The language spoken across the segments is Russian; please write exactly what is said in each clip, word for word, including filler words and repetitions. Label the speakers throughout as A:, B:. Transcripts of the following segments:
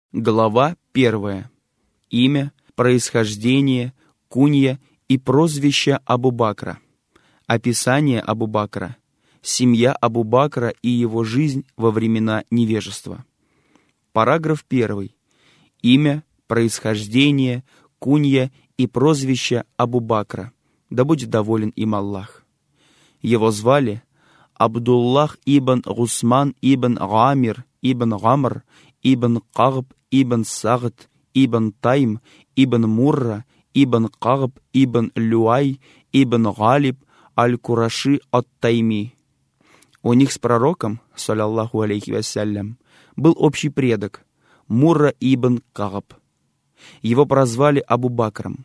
A: Глава первая. Имя, происхождение, кунья и прозвище Абу-Бакра. Описание Абу-Бакра. Семья Абу-Бакра и его жизнь во времена невежества. Параграф первый. Имя, происхождение, кунья и прозвище Абу-Бакра. Да будет доволен им Аллах. Его звали Абдуллах ибн Гусман ибн Гамир ибн Гамр ибн Кагб ибн Сагд ибн Тайм ибн Мурра ибн Кагб ибн Люай ибн Галиб аль-Кураши ат-Тайми. У них с пророком, саллаллаху алейхи вассалям, был общий предок Мурра ибн Кагб. Его прозвали Абу-Бакром.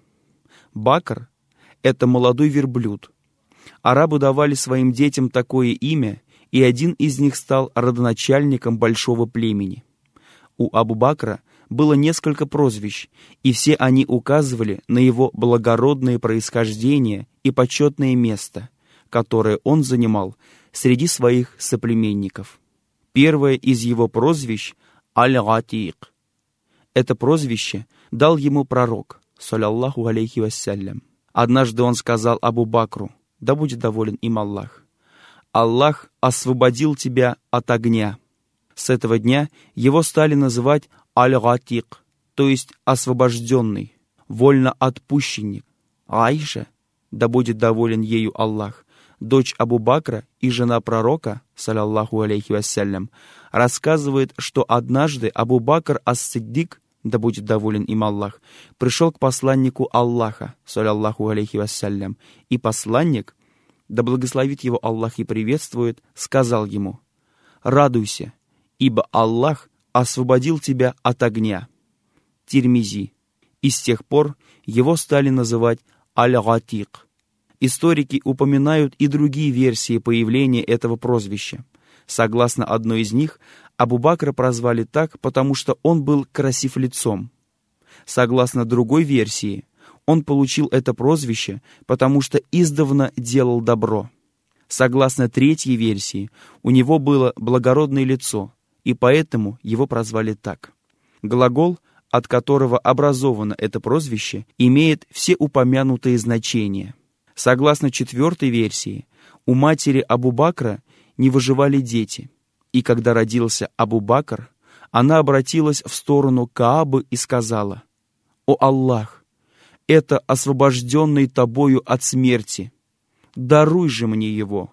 A: Бакр — это молодой верблюд. Арабы давали своим детям такое имя, и один из них стал родоначальником большого племени. У Абу-Бакра было несколько прозвищ, и все они указывали на его благородное происхождение и почетное место, которое он занимал среди своих соплеменников. Первое из его прозвищ — Аль-Гатик. Это прозвище дал ему пророк, саллаллаху алейхи вассалям. Однажды он сказал Абу-Бакру, да будет доволен им Аллах: «Аллах освободил тебя от огня». С этого дня его стали называть Аль-Гатик, то есть освобожденный, вольноотпущенник. Аиша, да будет доволен ею Аллах, дочь Абу-Бакра и жена пророка, саллаллаху алейхи вассалям, рассказывает, что однажды Абу-Бакр ас-Сиддик, да будет доволен им Аллах, пришел к посланнику Аллаха, саллаллаху алейхи вассалям, и посланник, да благословит его Аллах и приветствует, сказал ему: «Радуйся, ибо Аллах освободил тебя от огня». Тирмизи. И с тех пор его стали называть Аль-Гатик. Историки упоминают и другие версии появления этого прозвища. Согласно одной из них, Абу-Бакра прозвали так, потому что он был красив лицом. Согласно другой версии, он получил это прозвище, потому что издавна делал добро. Согласно третьей версии, у него было благородное лицо, и поэтому его прозвали так. Глагол, от которого образовано это прозвище, имеет все упомянутые значения. Согласно четвертой версии, у матери Абу-Бакра не выживали дети, и когда родился Абу-Бакр, она обратилась в сторону Каабы и сказала: «О Аллах, это освобожденный тобою от смерти, даруй же мне его».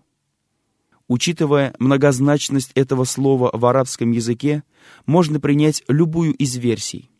A: Учитывая многозначность этого слова в арабском языке, можно принять любую из версий.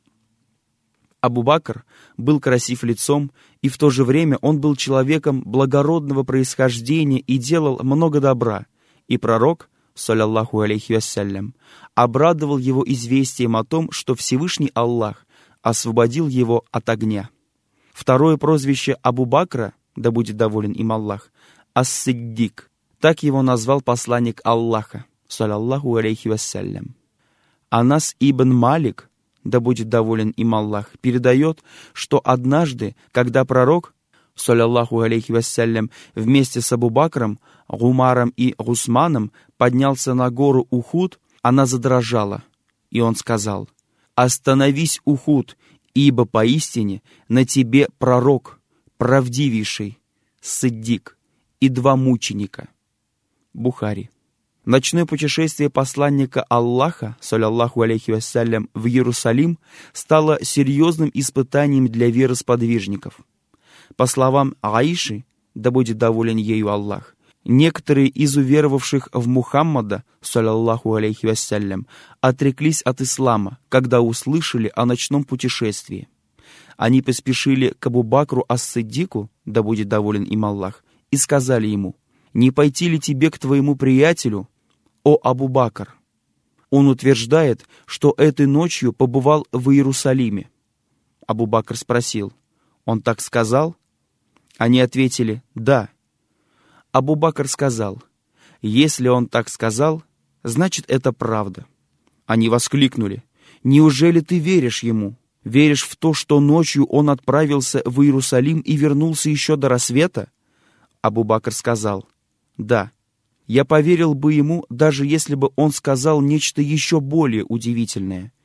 A: Абу-Бакр был красив лицом, и в то же время он был человеком благородного происхождения и делал много добра, и пророк, саллаллаху алейхи вассалям, обрадовал его известием о том, что Всевышний Аллах освободил его от огня. Второе прозвище Абу-Бакра, да будет доволен им Аллах, ас-Сиддик. Так его назвал посланник Аллаха, саллаллаху алейхи вассалям. Анас ибн Малик, да будет доволен им Аллах, передает, что однажды, когда пророк, саллаллаху алейхи вассалям, вместе с Абу-Бакром, Гумаром и Гусманом поднялся на гору Ухуд, она задрожала, и он сказал: «Остановись, Ухуд, ибо поистине на тебе пророк, правдивейший, Сиддик и два мученика». Бухари. Ночное путешествие посланника Аллаха, саллаллаху алейхи вассалям, в Иерусалим стало серьезным испытанием для веросподвижников. По словам Аиши, да будет доволен ею Аллах, некоторые из уверовавших в Мухаммада, саллаллаху алейхи вассалям, отреклись от ислама, когда услышали о ночном путешествии. Они поспешили к Абу-Бакру ас-Сиддику, да будет доволен им Аллах, и сказали ему: «Не пойти ли тебе к твоему приятелю, о Абу-Бакр? Он утверждает, что этой ночью побывал в Иерусалиме». Абу-Бакр спросил: «Он так сказал?» Они ответили: «Да». Абу-Бакр сказал: «Если он так сказал, значит, это правда». Они воскликнули: «Неужели ты веришь ему? Веришь в то, что ночью он отправился в Иерусалим и вернулся еще до рассвета?» Абу-Бакр сказал: «Да, я поверил бы ему, даже если бы он сказал нечто еще более удивительное.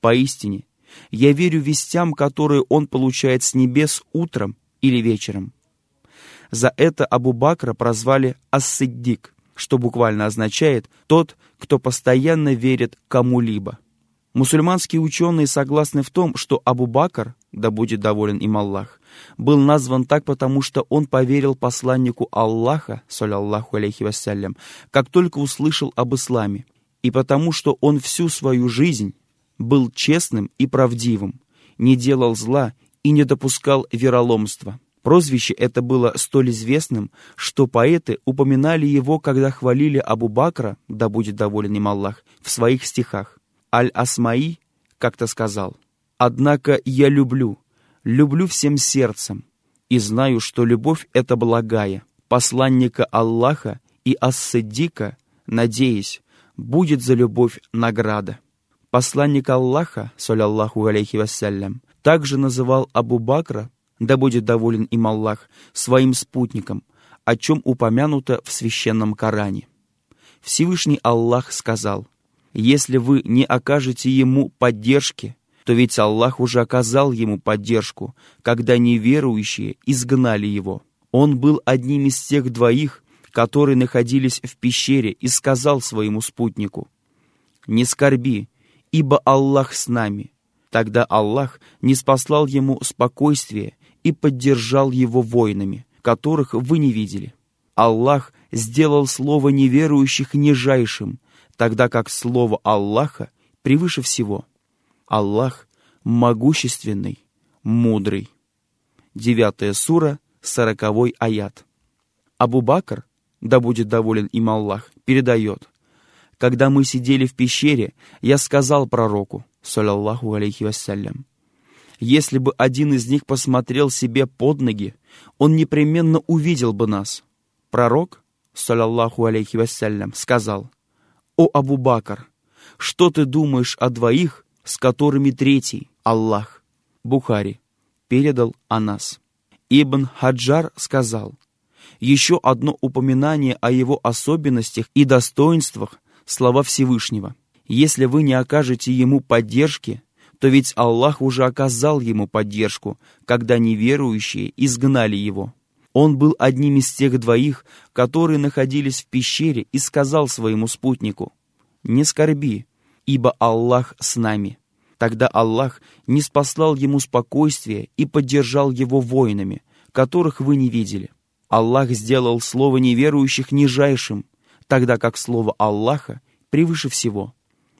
A: Поистине, я верю вестям, которые он получает с небес утром или вечером». За это Абу Бакра прозвали Ас-Сиддик, что буквально означает «тот, кто постоянно верит кому-либо». Мусульманские ученые согласны в том, что Абу Бакр, да будет доволен им Аллах, был назван так, потому что он поверил посланнику Аллаха, саллаллаху алейхи вассалям, как только услышал об исламе, и потому что он всю свою жизнь был честным и правдивым, не делал зла и не допускал вероломства. Прозвище это было столь известным, что поэты упоминали его, когда хвалили Абу Бакра, да будет доволен им Аллах, в своих стихах. Аль-Асмаи как-то сказал: «Однако я люблю, люблю всем сердцем, и знаю, что любовь это благая. Посланника Аллаха и Ас-Сиддика, надеюсь, будет за любовь награда». Посланник Аллаха, саллаллаху алейхи вассалям, также называл Абу Бакра, да будет доволен им Аллах, своим спутником, о чем упомянуто в священном Коране. Всевышний Аллах сказал: «Если вы не окажете ему поддержки, то ведь Аллах уже оказал ему поддержку, когда неверующие изгнали его. Он был одним из тех двоих, которые находились в пещере, и сказал своему спутнику: „Не скорби, ибо Аллах с нами“. Тогда Аллах ниспослал ему спокойствие и поддержал его воинами, которых вы не видели. Аллах сделал слово неверующих нижайшим, тогда как слово Аллаха превыше всего. Аллах могущественный, мудрый». Девятая сура, сороковой аят. Абу Бакр, да будет доволен им Аллах, передает: «Когда мы сидели в пещере, я сказал пророку, саллаллаху алейхи вассалям, если бы один из них посмотрел себе под ноги, он непременно увидел бы нас». Пророк, саллаллаху алейхи вассалям, сказал: «О Абу Бакр, что ты думаешь о двоих, с которыми третий, Аллах?» Бухари передал о нас. Ибн Хаджар сказал: «Еще одно упоминание о его особенностях и достоинствах — слова Всевышнего. Если вы не окажете ему поддержки, то ведь Аллах уже оказал ему поддержку, когда неверующие изгнали его. Он был одним из тех двоих, которые находились в пещере, и сказал своему спутнику: „Не скорби, ибо Аллах с нами“. Тогда Аллах ниспослал ему спокойствие и поддержал его воинами, которых вы не видели. Аллах сделал слово неверующих нижайшим, тогда как слово Аллаха превыше всего.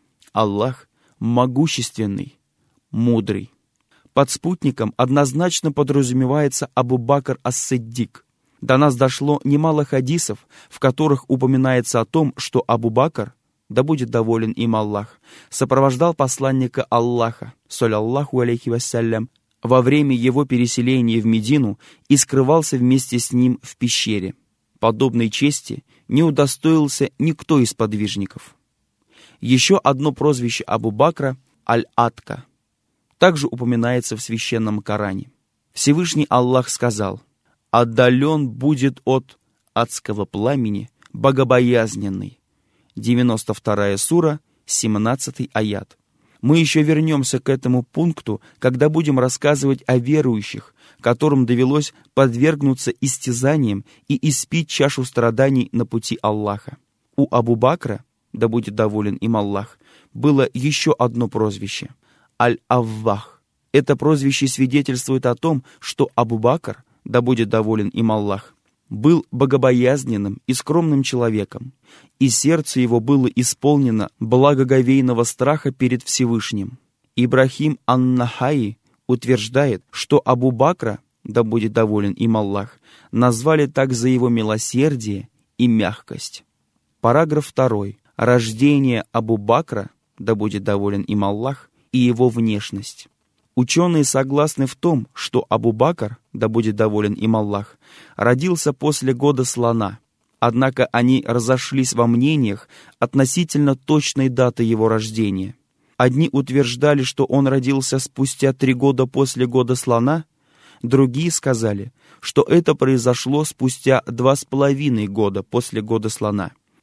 A: Аллах могущественный, мудрый». Под спутником однозначно подразумевается Абу Бакр ас-Сиддик. До нас дошло немало хадисов, в которых упоминается о том, что Абу Бакр, да будет доволен им Аллах, сопровождал посланника Аллаха, саллаллаху алейхи вассалям, во время его переселения в Медину и скрывался вместе с ним в пещере. Подобной чести не удостоился никто из подвижников. Еще одно прозвище Абу Бакра — Аль-Атка также упоминается в священном Коране. Всевышний Аллах сказал: «Отдален будет от адского пламени богобоязненный». девяносто вторая сура, семнадцатый аят. Мы еще вернемся к этому пункту, когда будем рассказывать о верующих, которым довелось подвергнуться истязаниям и испить чашу страданий на пути Аллаха. У Абу Бакра, да будет доволен им Аллах, было еще одно прозвище — Аль-Аввах. Это прозвище свидетельствует о том, что Абу Бакр, да будет доволен им Аллах, был богобоязненным и скромным человеком, и сердце его было исполнено благоговейного страха перед Всевышним. Ибрахим ан-Нахаи утверждает, что Абу Бакра, да будет доволен им Аллах, назвали так за его милосердие и мягкость. Параграф второй. Рождение Абу Бакра, да будет доволен им Аллах, и его внешность. Ученые согласны в том, что Абу Бакр, да будет доволен им Аллах, родился после года слона, однако они разошлись во мнениях относительно точной даты его рождения. Одни утверждали, что он родился спустя три года после года слона, другие сказали, что это произошло спустя два с половиной года после года слона.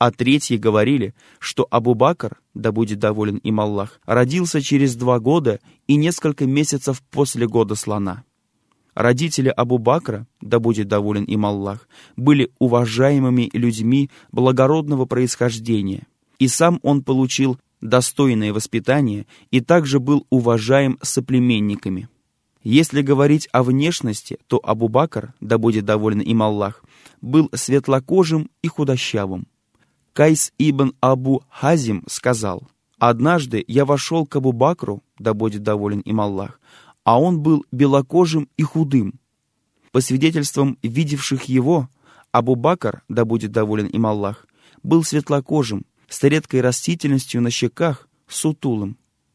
A: а третьи говорили, что Абу-Бакр, да будет доволен им Аллах, родился через два года и несколько месяцев после года слона. Родители Абу-Бакра, да будет доволен им Аллах, были уважаемыми людьми благородного происхождения, и сам он получил достойное воспитание и также был уважаем соплеменниками. Если говорить о внешности, то Абу-Бакр, да будет доволен им Аллах, был светлокожим и худощавым. Кайс ибн Абу Хазим сказал: «Однажды я вошел к Абу-Бакру, да будет доволен им Аллах, а он был белокожим и худым». По свидетельствам видевших его, Абу-Бакр, да будет доволен им Аллах, был светлокожим, с редкой растительностью на щеках, сутулым.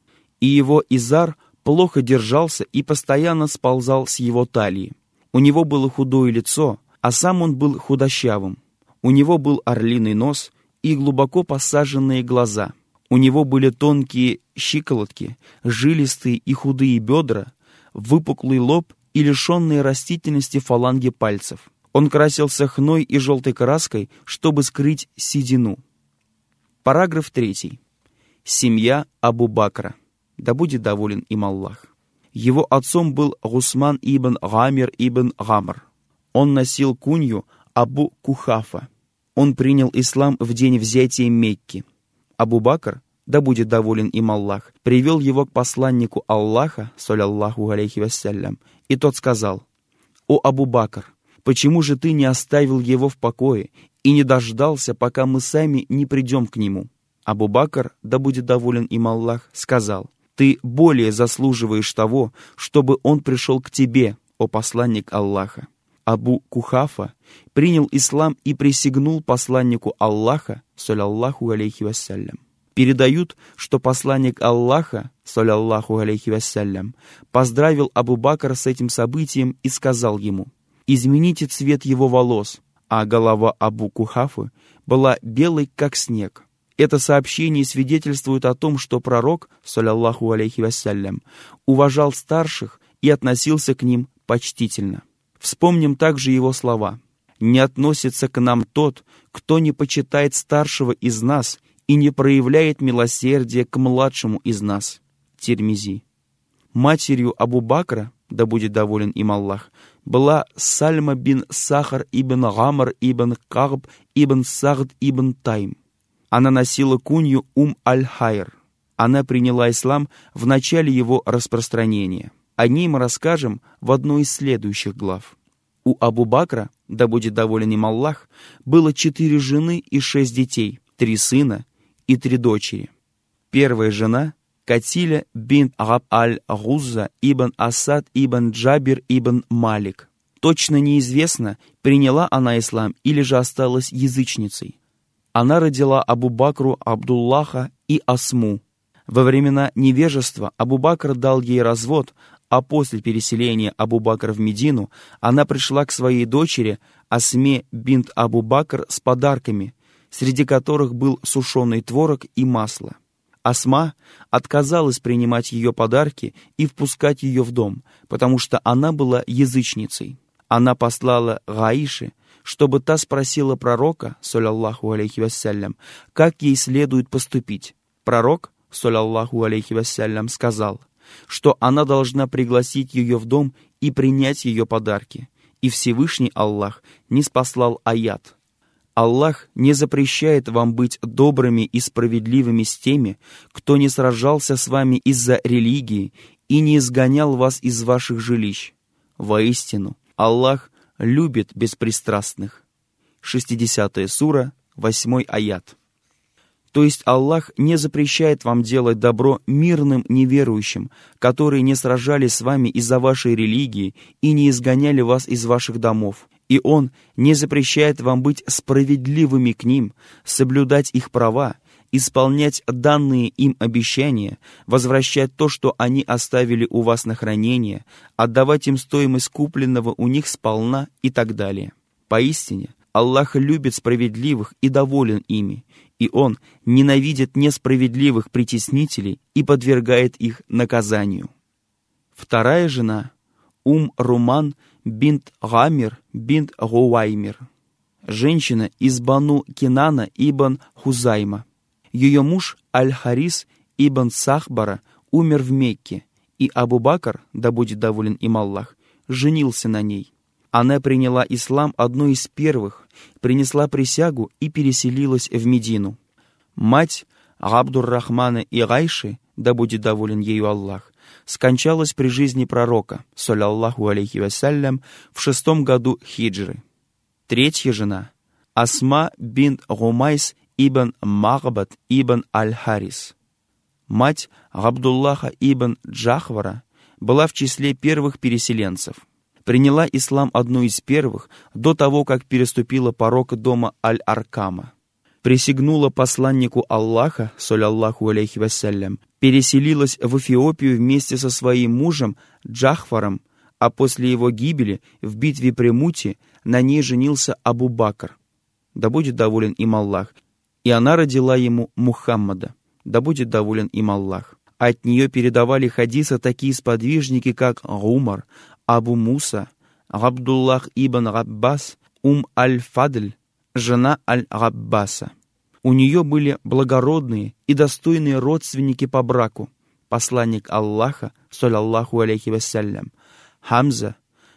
A: И его изар плохо держался и постоянно сползал с его талии. У него было худое лицо, а сам он был худощавым. У него был орлиный нос и глубоко посаженные глаза. У него были тонкие щиколотки, жилистые и худые бедра, выпуклый лоб и лишенные растительности фаланги пальцев. Он красился хной и желтой краской, чтобы скрыть седину. Параграф третий. Семья Абу-Бакра, да будет доволен им Аллах. Его отцом был Гусман ибн Гамир ибн Гамр. Он носил кунью Абу Кухафа. Он принял ислам в день взятия Мекки. Абу-Бакр, да будет доволен им Аллах, привел его к посланнику Аллаха, саллаллаху алейхи вассалям, и тот сказал: «О Абу-Бакр, почему же ты не оставил его в покое и не дождался, пока мы сами не придем к нему?» Абу-Бакр, да будет доволен им Аллах, сказал: «Ты более заслуживаешь того, чтобы он пришел к тебе, о посланник Аллаха». Абу Кухафа принял ислам и присягнул посланнику Аллаха, саллаллаху алейхи вассалям. Передают, что посланник Аллаха, саллаллаху алейхи вассалям, поздравил Абу-Бакра с этим событием и сказал ему: «Измените цвет его волос», а голова Абу Кухафы была белой, как снег. Это сообщение свидетельствует о том, что пророк, саллаллаху алейхи вассалям, уважал старших и относился к ним почтительно. Вспомним также его слова: «Не относится к нам тот, кто не почитает старшего из нас и не проявляет милосердия к младшему из нас». Тирмизи. Матерью Абу-Бакра, да будет доволен им Аллах, была Сальма бин Сахар ибн Гамр ибн Кагб ибн Сагд ибн Тайм. Она носила кунью Ум аль-Хайр. Она приняла ислам в начале его распространения. О ней мы расскажем в одной из следующих глав. У Абу-Бакра, да будет доволен им Аллах, было четыре жены и шесть детей, три сына и три дочери. Первая жена — Катиля бин Габ аль-Гузза ибн Асад ибн Джабир ибн Малик. Точно неизвестно, приняла она ислам или же осталась язычницей. Она родила Абу-Бакру Абдуллаха и Асму. Во времена невежества Абу-Бакр дал ей развод, а после переселения Абу-Бакра в Медину она пришла к своей дочери Асме бинт Абу-Бакр с подарками, среди которых был сушеный творог и масло. Асма отказалась принимать ее подарки и впускать ее в дом, потому что она была язычницей. Она послала Гаише, чтобы та спросила пророка, саллаллаху алейхи вассалям, как ей следует поступить. Пророк, саллаллаху алейхи вассалям, сказал, что она должна пригласить ее в дом и принять ее подарки. И Всевышний Аллах ниспослал аят: «Аллах не запрещает вам быть добрыми и справедливыми с теми, кто не сражался с вами из-за религии и не изгонял вас из ваших жилищ. Воистину, Аллах любит беспристрастных». шестидесятая сура, восьмой аят. То есть Аллах не запрещает вам делать добро мирным неверующим, которые не сражались с вами из-за вашей религии и не изгоняли вас из ваших домов. И Он не запрещает вам быть справедливыми к ним, соблюдать их права, исполнять данные им обещания, возвращать то, что они оставили у вас на хранение, отдавать им стоимость купленного у них сполна и так далее. Поистине, Аллах любит справедливых и доволен ими, и Он ненавидит несправедливых притеснителей и подвергает их наказанию. Вторая жена — Ум Руман бинт Гамир бинт Гуаймир. женщина из Бану Кинана ибн Хузайма. Ее муж Аль-Харис ибн Сахбара умер в Мекке, и Абу-Бакр, да будет доволен им Аллах, женился на ней. Она приняла ислам одной из первых, принесла присягу и переселилась в Медину. Мать Абдур-Рахмана и Гайши, да будет доволен ею Аллах, скончалась при жизни пророка, саллаллаху алейхи вассалям, в шестом году хиджры. Третья жена Асма бинт Гумайс ибн Магбат ибн Аль-Харис. Мать Абдуллаха ибн Джахвара была в числе первых переселенцев. Приняла ислам одну из первых до того, как переступила порог дома Аль-Аркама. Присягнула посланнику Аллаха, саллаллаху алейхи вассалям, переселилась в Эфиопию вместе со своим мужем Джахфаром, а после его гибели в битве при Муте на ней женился Абу-Бакр, да будет доволен им Аллах, и она родила ему Мухаммада, да будет доволен им Аллах. От нее передавали хадисы такие сподвижники, как Умар, Абу Муса, Абдуллах ибн Габбас, Ум Аль-Фадль, жена Аль-Габбаса. У нее были благородные и достойные родственники по браку, посланник Аллаха, саллаллаху алейхи вассалям, Хамза,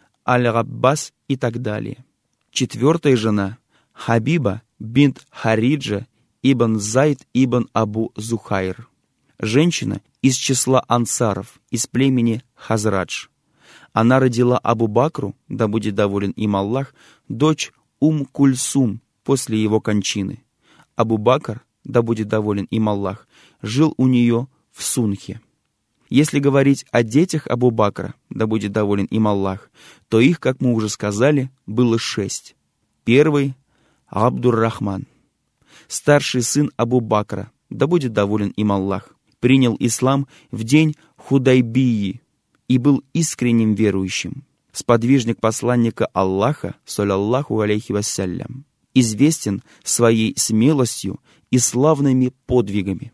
A: Аль-Габбас и так далее. Четвертая жена Хабиба бинт Хариджа ибн Зайд ибн Абу Зухайр. Женщина из числа ансаров, из племени Хазрадж. Она родила Абу-Бакру, да будет доволен им Аллах, дочь Ум-Кульсум после его кончины. Абу-Бакр, да будет доволен им Аллах, жил у нее в Сунхе. Если говорить о детях Абу-Бакра, да будет доволен им Аллах, то их, как мы уже сказали, было шесть. Первый — Абдур-Рахман, старший сын Абу-Бакра, да будет доволен им Аллах, принял ислам в день Худайбии и был искренним верующим. Сподвижник посланника Аллаха, саллаллаху алейхи вассалям, известен своей смелостью и славными подвигами.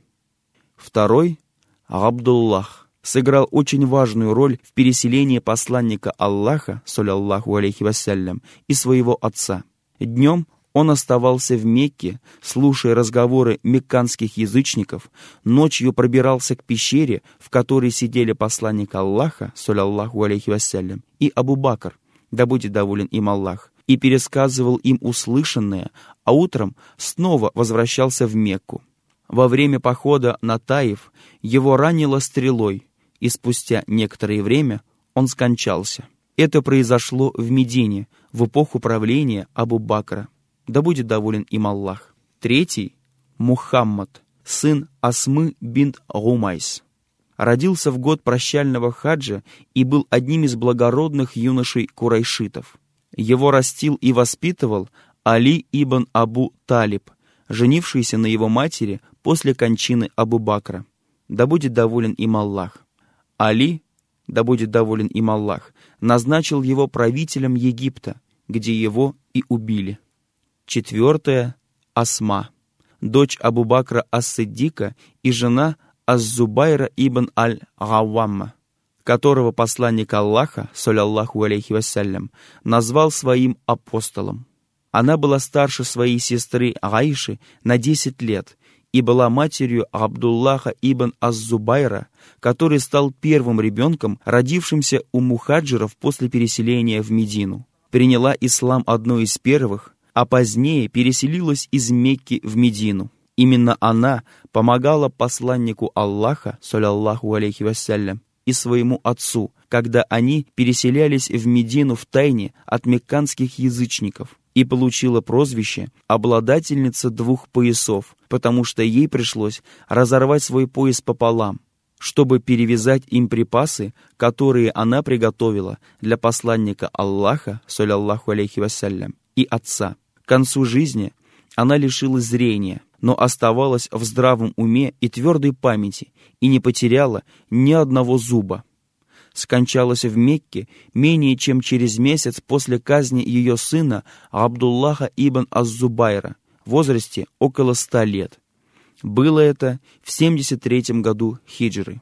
A: Второй — Абдуллах, сыграл очень важную роль в переселении посланника Аллаха, саллаллаху алейхи вассалям, и своего отца. Днем он оставался в Мекке, слушая разговоры мекканских язычников, ночью пробирался к пещере, в которой сидели посланник Аллаха, саллаллаху алейхи вассалям, и Абу-Бакр, да будет доволен им Аллах, и пересказывал им услышанное, а утром снова возвращался в Мекку. Во время похода на Таиф его ранило стрелой, и спустя некоторое время он скончался. Это произошло в Медине, в эпоху правления Абу-Бакра, да будет доволен им Аллах. Третий — Мухаммад, сын Асмы бинт Гумайс. Родился в год прощального хаджа и был одним из благородных юношей курайшитов. Его растил и воспитывал Али ибн Абу Талиб, женившийся на его матери после кончины Абу-Бакра, да будет доволен им Аллах. Али, да будет доволен им Аллах, назначил его правителем Египта, где его и убили. Четвертое — Асма, дочь Абу-Бакра ас-Сиддика и жена Аз-Зубайра ибн Аль-Гаввамма, которого посланник Аллаха, саллаллаху алейхи вассалям, назвал своим апостолом. Она была старше своей сестры Аиши на десять лет и была матерью Абдуллаха ибн Аз-Зубайра, который стал первым ребенком, родившимся у мухаджиров после переселения в Медину. Приняла ислам одной из первых, а позднее переселилась из Мекки в Медину. Именно она помогала посланнику Аллаха, саллаллаху алейхи вассалям, и своему отцу, когда они переселялись в Медину втайне от мекканских язычников, и получила прозвище «обладательница двух поясов», потому что ей пришлось разорвать свой пояс пополам, чтобы перевязать им припасы, которые она приготовила для посланника Аллаха, саллаллаху алейхи вассалям, и отца. К концу жизни она лишилась зрения, но оставалась в здравом уме и твердой памяти и не потеряла ни одного зуба. Скончалась в Мекке менее чем через месяц после казни ее сына Абдуллаха ибн Аз-Зубайра в возрасте около ста лет. Было это в семьдесят третьем году хиджры.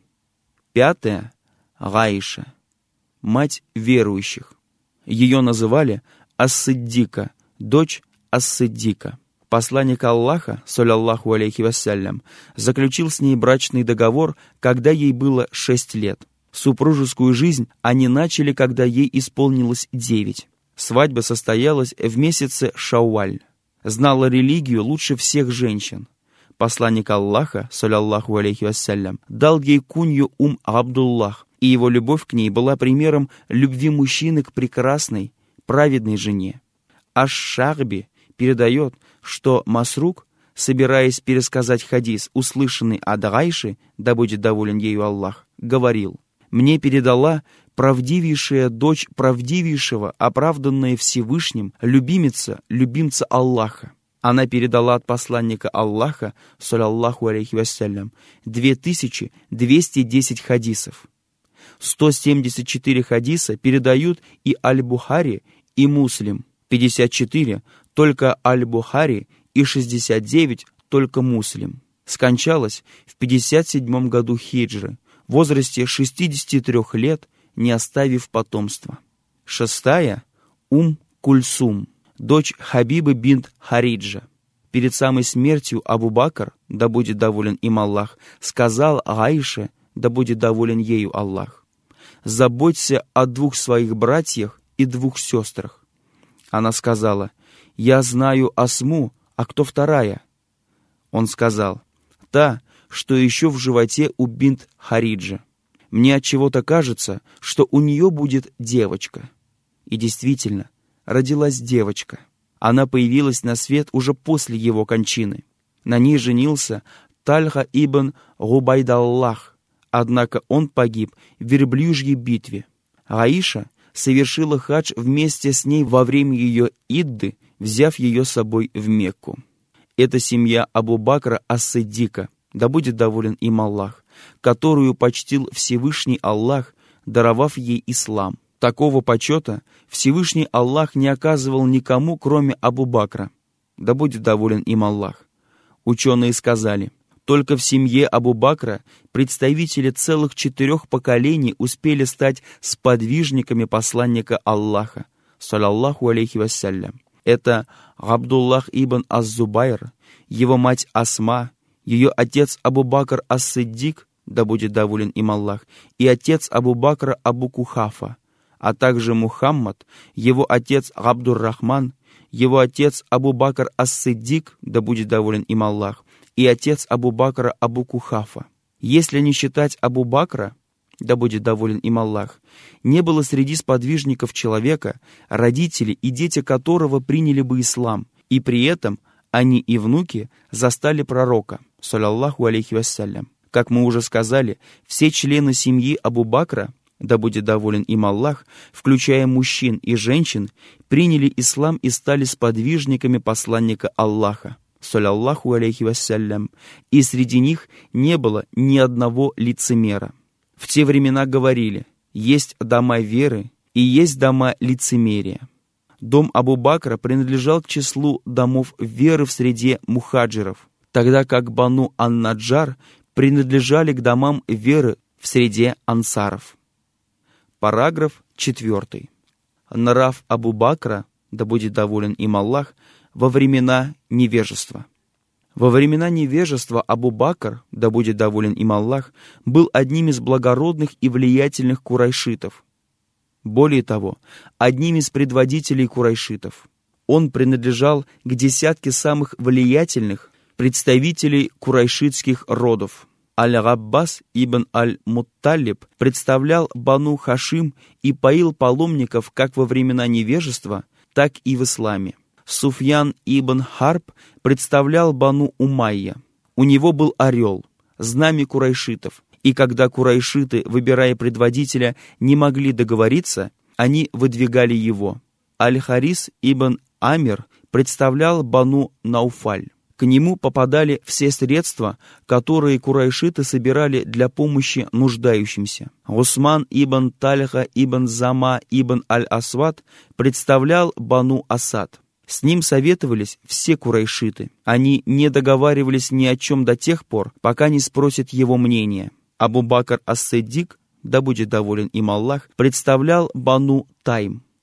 A: Пятое — Гаиша, мать верующих. Ее называли Ас-Сиддика, дочь ас-Сиддика. Посланник Аллаха, саллаллаху алейхи вассалям, заключил с ней брачный договор, когда ей было шесть лет. Супружескую жизнь они начали, когда ей исполнилось девять. Свадьба состоялась в месяце Шауаль. Знала религию лучше всех женщин. Посланник Аллаха, саллаллаху алейхи вассалям, дал ей кунью Ум Абдуллах, и его любовь к ней была примером любви мужчины к прекрасной, праведной жене. Аш-Шагби передает, что Масрук, собираясь пересказать хадис, услышанный от Гайши, да будет доволен ею Аллах, говорил: «Мне передала правдивейшая дочь правдивейшего, оправданная Всевышним, любимица, любимца Аллаха. Она передала от посланника Аллаха, саллаллаху алейхи вассалям, две тысячи двести десять хадисов. сто семьдесят четыре хадиса передают и Аль-Бухари, и Муслим, пятьдесят четыре только Аль-Бухари и шестьдесят девять только Муслим. Скончалась в пятьдесят седьмом году хиджры, в возрасте шестидесяти трёх лет, не оставив потомства. Шестая — Ум Кульсум, дочь Хабибы бинт Хариджа. Перед самой смертью Абу Бакр, да будет доволен им Аллах, сказал Аише, да будет доволен ею Аллах: «Заботься о двух своих братьях и двух сестрах». Она сказала: «Я знаю Асму, а кто вторая?» Он сказал: «Та, что еще в животе у бинт Хариджа. Мне от чего-то кажется, что у нее будет девочка». И действительно, родилась девочка. Она появилась на свет уже после его кончины. На ней женился Тальха ибн Губайдаллах, однако он погиб в верблюжьей битве. Аиша совершила хадж вместе с ней во время ее идды, взяв ее с собой в Мекку. Это семья Абу Бакра ас-Сиддика, да будет доволен им Аллах, которую почтил Всевышний Аллах, даровав ей ислам. Такого почета Всевышний Аллах не оказывал никому, кроме Абу Бакра, да будет доволен им Аллах. Ученые сказали: только в семье Абу Бакра представители целых четырех поколений успели стать сподвижниками посланника Аллаха, саллаллаху алейхи вассалям. Это Абдуллах ибн аз-Зубайр, его мать Асма, ее отец Абу Бакр ас-Сиддик, да будет доволен им Аллах, и отец Абу Бакра Абу Кухафа, а также Мухаммад, его отец Абдур-Рахман, его отец Абу Бакр ас-Сиддик, да будет доволен им Аллах, и отец Абу Бакра Абу Кухафа. Если не считать Абу Бакра, да будет доволен им Аллах, не было среди сподвижников человека, родители и дети которого приняли бы ислам, и при этом они и внуки застали пророка, саллаллаху алейхи вассалям. Как мы уже сказали, все члены семьи Абу Бакра, да будет доволен им Аллах, включая мужчин и женщин, приняли ислам и стали сподвижниками посланника Аллаха, саллаллаху алейхи вассалям, и среди них не было ни одного лицемера. В те времена говорили: есть дома веры и есть дома лицемерия. Дом Абу Бакра принадлежал к числу домов веры в среде мухаджиров, тогда как Бану ан-Наджар принадлежали к домам веры в среде ансаров. Параграф четвертый. Нрав Абу Бакра, да будет доволен им Аллах, во времена невежества. Во времена невежества Абу Бакр, да будет доволен им Аллах, был одним из благородных и влиятельных курайшитов. Более того, одним из предводителей курайшитов. Он принадлежал к десятке самых влиятельных представителей курайшитских родов. Аль-Габбас ибн Аль-Мутталиб представлял Бану Хашим и поил паломников как во времена невежества, так и в исламе. Суфьян ибн Харб представлял Бану Умайя. У него был орел, знамя курайшитов, и когда курайшиты, выбирая предводителя, не могли договориться, они выдвигали его. Аль-Харис ибн Амир представлял Бану Науфаль. К нему попадали все средства, которые курайшиты собирали для помощи нуждающимся. Усман ибн Тальха ибн Зама ибн Аль-Асвад представлял Бану Асад. С ним советовались все курайшиты. Они не договаривались ни о чем до тех пор, пока не спросят его мнения. Абу Бакр ас-Сиддик, да будет доволен им Аллах, представлял Бану Тайм.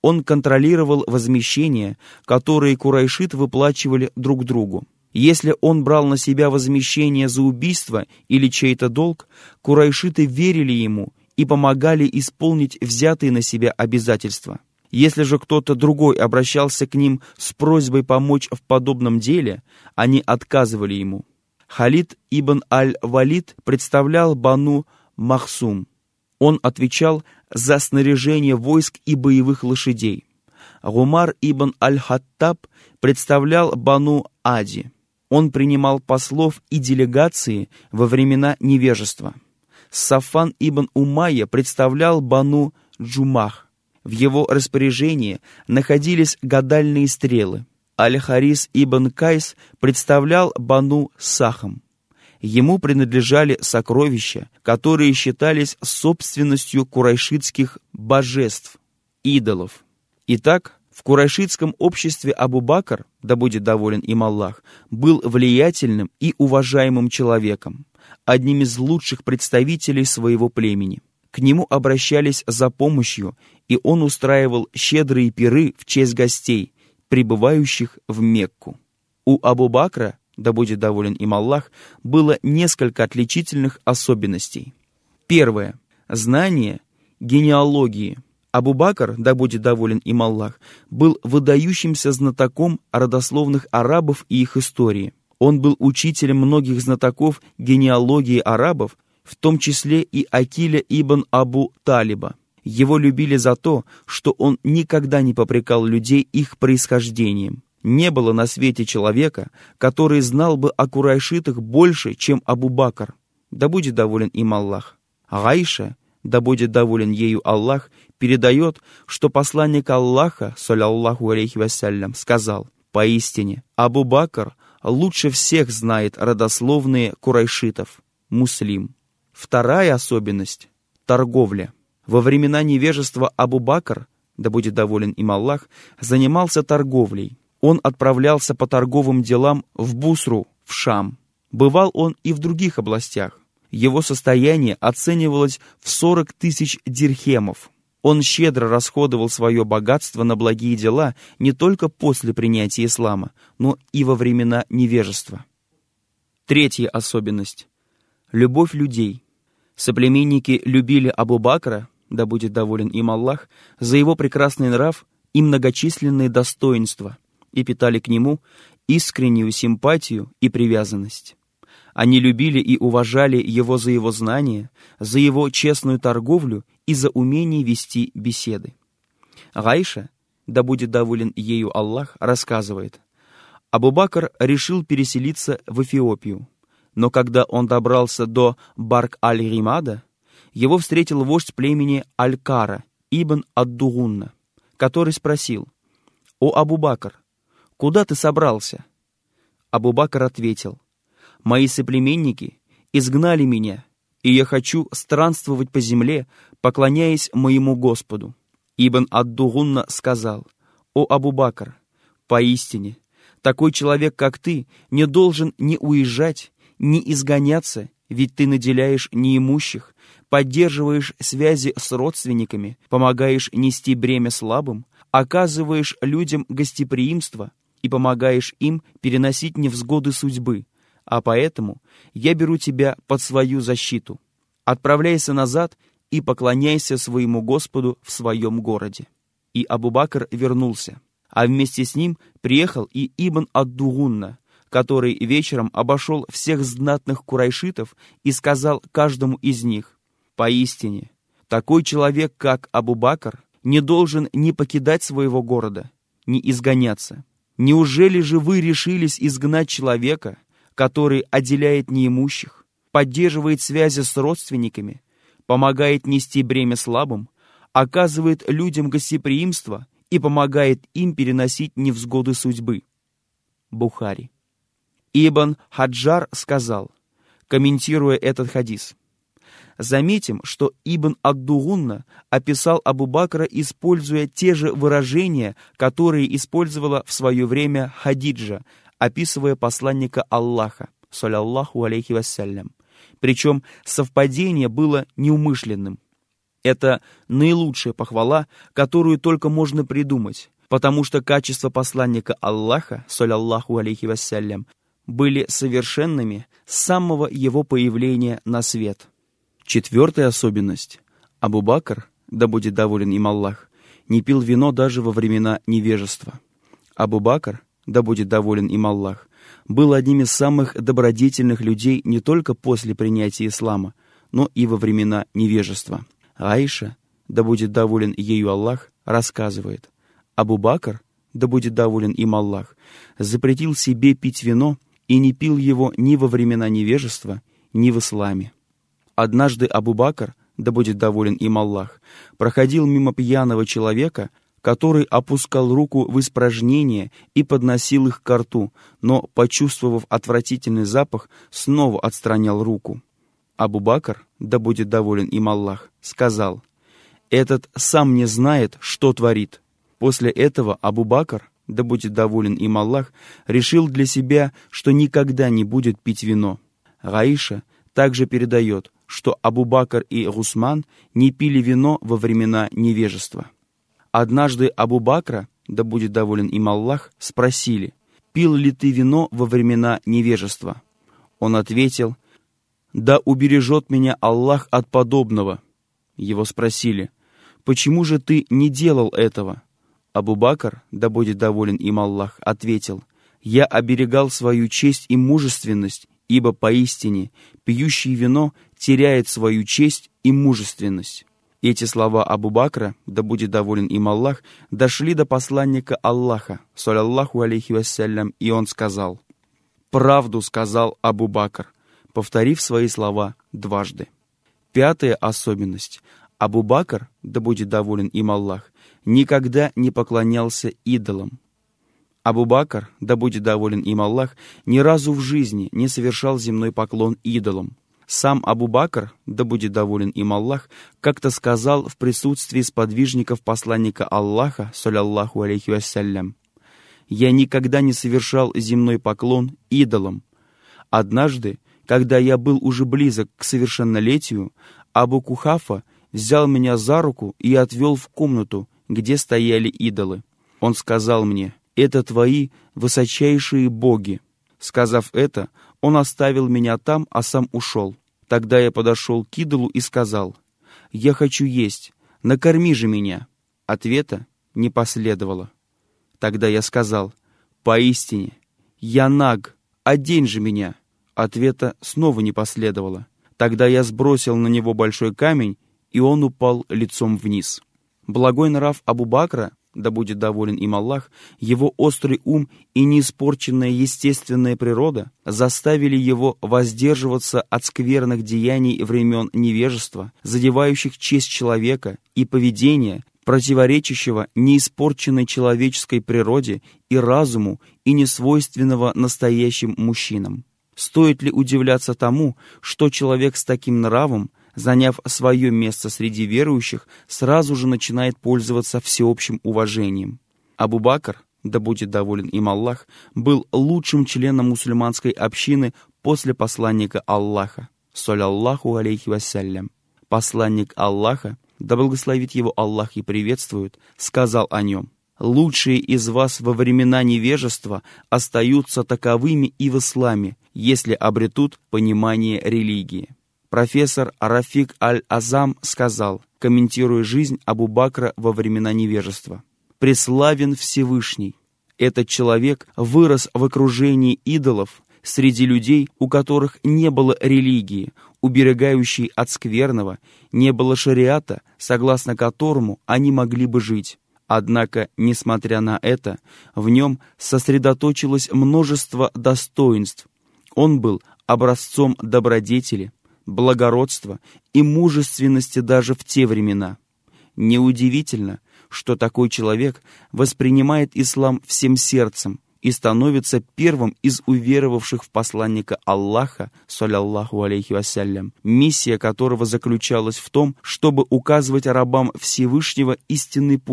A: Он контролировал возмещения, которые курайшиты выплачивали друг другу. Если он брал на себя возмещение за убийство или чей-то долг, курайшиты верили ему и помогали исполнить взятые на себя обязательства. Если же кто-то другой обращался к ним с просьбой помочь в подобном деле, они отказывали ему. Халид ибн аль-Валид представлял Бану Махсум. Он отвечал за снаряжение войск и боевых лошадей. Гумар ибн аль-Хаттаб представлял Бану Ади. Он принимал послов и делегации во времена невежества. Сафан ибн Умайя представлял Бану Джумах. В его распоряжении находились гадальные стрелы. Аль-Харис ибн Кайс представлял Бану Сахам. Ему принадлежали сокровища, которые считались собственностью курайшитских божеств, идолов. Итак, в курайшитском обществе Абу-Бакр, да будет доволен им Аллах, был влиятельным и уважаемым человеком, одним из лучших представителей своего племени. К нему обращались за помощью, и он устраивал щедрые пиры в честь гостей, прибывающих в Мекку. У Абу-Бакра, да будет доволен им Аллах, было несколько отличительных особенностей. Первое. Знание генеалогии. Абу-Бакр, да будет доволен им Аллах, был выдающимся знатоком родословных арабов и их истории. Он был учителем многих знатоков генеалогии арабов, в том числе и Акиля ибн Абу Талиба. Его любили за то, что он никогда не попрекал людей их происхождением. Не было на свете человека, который знал бы о курайшитах больше, чем Абу-Бакр, да будет доволен им Аллах. Гайша, да будет доволен ею Аллах, передает, что посланник Аллаха, саллаллаху алейхи вассалям, сказал: «Поистине, Абу-Бакр лучше всех знает родословные курайшитов». Муслим. Вторая особенность – торговля. Во времена невежества Абу-Бакр, да будет доволен им Аллах, занимался торговлей. Он отправлялся по торговым делам в Бусру, в Шам. Бывал он и в других областях. Его состояние оценивалось в сорок тысяч дирхемов. Он щедро расходовал свое богатство на благие дела не только после принятия ислама, но и во времена невежества. Третья особенность – любовь людей. Соплеменники любили Абу-Бакра, да будет доволен им Аллах, за его прекрасный нрав и многочисленные достоинства, и питали к нему искреннюю симпатию и привязанность. Они любили и уважали его за его знания, за его честную торговлю и за умение вести беседы. Гайша, да будет доволен ею Аллах, рассказывает: Абу-Бакр решил переселиться в Эфиопию, но когда он добрался до Барк-аль-Римада, его встретил вождь племени Аль-Кара, ибн ад-Дугунна, который спросил: «О Абу-Бакр, куда ты собрался?» Абу-Бакр ответил: «Мои соплеменники изгнали меня, и я хочу странствовать по земле, поклоняясь моему Господу». Ибн ад-Дугунна сказал: «О Абу-Бакр, поистине, такой человек, как ты, не должен ни уезжать, ни изгоняться, ведь ты наделяешь неимущих, поддерживаешь связи с родственниками, помогаешь нести бремя слабым, оказываешь людям гостеприимство и помогаешь им переносить невзгоды судьбы, а поэтому я беру тебя под свою защиту. Отправляйся назад и поклоняйся своему Господу в своем городе». И Абу-Бакр вернулся, а вместе с ним приехал и Ибн ад-Дугунна, который вечером обошел всех знатных курайшитов и сказал каждому из них: «Поистине, такой человек, как Абу-Бакр, не должен ни покидать своего города, ни изгоняться. Неужели же вы решились изгнать человека, который отделяет неимущих, поддерживает связи с родственниками, помогает нести бремя слабым, оказывает людям гостеприимство и помогает им переносить невзгоды судьбы?» Бухари. Ибн Хаджар сказал, комментируя этот хадис: заметим, что Ибн ад-Дугунна описал Абу-Бакра, используя те же выражения, которые использовала в свое время Хадиджа, описывая посланника Аллаха, саллаллаху алейхи вассалям. Причем совпадение было неумышленным. Это наилучшая похвала, которую только можно придумать, потому что качества посланника Аллаха, саллаллаху алейхи вассалям, были совершенными с самого его появления на свет. Четвертая особенность. Абу Бакр, да будет доволен им Аллах, не пил вино даже во времена невежества. Абу Бакр, да будет доволен им Аллах, был одним из самых добродетельных людей не только после принятия ислама, но и во времена невежества. Аиша, да будет доволен ею Аллах, рассказывает: Абу Бакр, да будет доволен им Аллах, запретил себе пить вино и не пил его ни во времена невежества, ни в исламе. Однажды Абу Бакр, да будет доволен им Аллах, проходил мимо пьяного человека, который опускал руку в испражнения и подносил их ко рту, но, почувствовав отвратительный запах, снова отстранял руку. Абу Бакр, да будет доволен им Аллах, сказал: «Этот сам не знает, что творит». После этого Абу Бакр, да будет доволен им Аллах, решил для себя, что никогда не будет пить вино. Гаиша также передает, что Абу Бакр и Усман не пили вино во времена невежества. Однажды Абу Бакра, да будет доволен им Аллах, спросили: «Пил ли ты вино во времена невежества?» Он ответил: «Да убережет меня Аллах от подобного». Его спросили: «Почему же ты не делал этого?» Абу Бакр, да будет доволен им Аллах, ответил: «Я оберегал свою честь и мужественность, ибо поистине пьющий вино теряет свою честь и мужественность». Эти слова Абу Бакра, да будет доволен им Аллах, дошли до посланника Аллаха, саллаллаху алейхи вассалям, и он сказал: «Правду сказал Абу Бакр», повторив свои слова дважды. Пятая особенность. Абу Бакр, да будет доволен им Аллах, никогда не поклонялся идолам. Абу Бакр, да будет доволен им Аллах, ни разу в жизни не совершал земной поклон идолам. Сам Абу Бакр, да будет доволен им Аллах, как-то сказал в присутствии сподвижников посланника Аллаха, саллаллаху алейхи вассалям: «Я никогда не совершал земной поклон идолам. Однажды, когда я был уже близок к совершеннолетию, Абу Кухафа взял меня за руку и отвел в комнату, где стояли идолы. Он сказал мне: «Это твои высочайшие боги». Сказав это, он оставил меня там, а сам ушел. Тогда я подошел к идолу и сказал: «Я хочу есть, накорми же меня». Ответа не последовало. Тогда я сказал: «Поистине, я наг, одень же меня». Ответа снова не последовало. Тогда я сбросил на него большой камень, и он упал лицом вниз. Благой нрав Абу Бакра, да будет доволен им Аллах, его острый ум и неиспорченная естественная природа заставили его воздерживаться от скверных деяний времен невежества, задевающих честь человека, и поведения, противоречащего неиспорченной человеческой природе и разуму, и несвойственного настоящим мужчинам. Стоит ли удивляться тому, что человек с таким нравом, заняв свое место среди верующих, сразу же начинает пользоваться всеобщим уважением? Абу Бакр, да будет доволен им Аллах, был лучшим членом мусульманской общины после посланника Аллаха, саллаллаху алейхи вассалям. Посланник Аллаха, да благословит его Аллах и приветствует, сказал о нем: «Лучшие из вас во времена невежества остаются таковыми и в исламе, если обретут понимание религии». Профессор Рафик Аль-Азам сказал, комментируя жизнь Абу Бакра во времена невежества: «Преславен Всевышний. Этот человек вырос в окружении идолов, среди людей, у которых не было религии, уберегающей от скверного, не было шариата, согласно которому они могли бы жить. Однако, несмотря на это, в нем сосредоточилось множество достоинств. Он был образцом добродетели, благородства и мужественности даже в те времена. Неудивительно, что такой человек воспринимает ислам всем сердцем и становится первым из уверовавших в посланника Аллаха, саллаллаху алейхи вассалям, миссия которого заключалась в том, чтобы указывать рабам Всевышнего истинный путь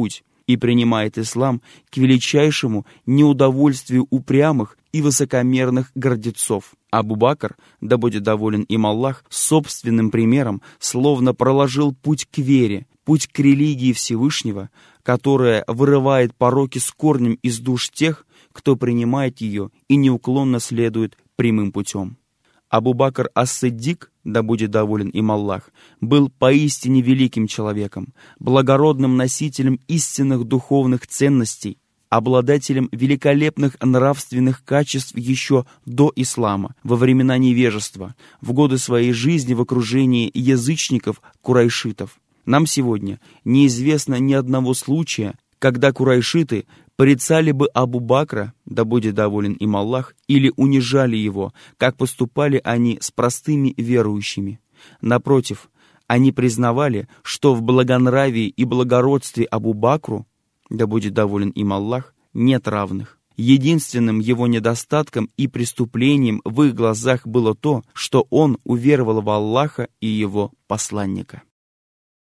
A: и принимает ислам к величайшему неудовольствию упрямых и высокомерных гордецов. Абу-Бакр, да будет доволен им Аллах, собственным примером словно проложил путь к вере, путь к религии Всевышнего, которая вырывает пороки с корнем из душ тех, кто принимает ее и неуклонно следует прямым путем. Абу-Бакр ас-Сиддик, да будет доволен им Аллах, был поистине великим человеком, благородным носителем истинных духовных ценностей, обладателем великолепных нравственных качеств еще до ислама, во времена невежества, в годы своей жизни в окружении язычников-курайшитов. Нам сегодня неизвестно ни одного случая, когда курайшиты порицали бы Абу-Бакра, да будет доволен им Аллах, или унижали его, как поступали они с простыми верующими. Напротив, они признавали, что в благонравии и благородстве Абу-Бакру, да будет доволен им Аллах, нет равных. Единственным его недостатком и преступлением в их глазах было то, что он уверовал в Аллаха и его посланника.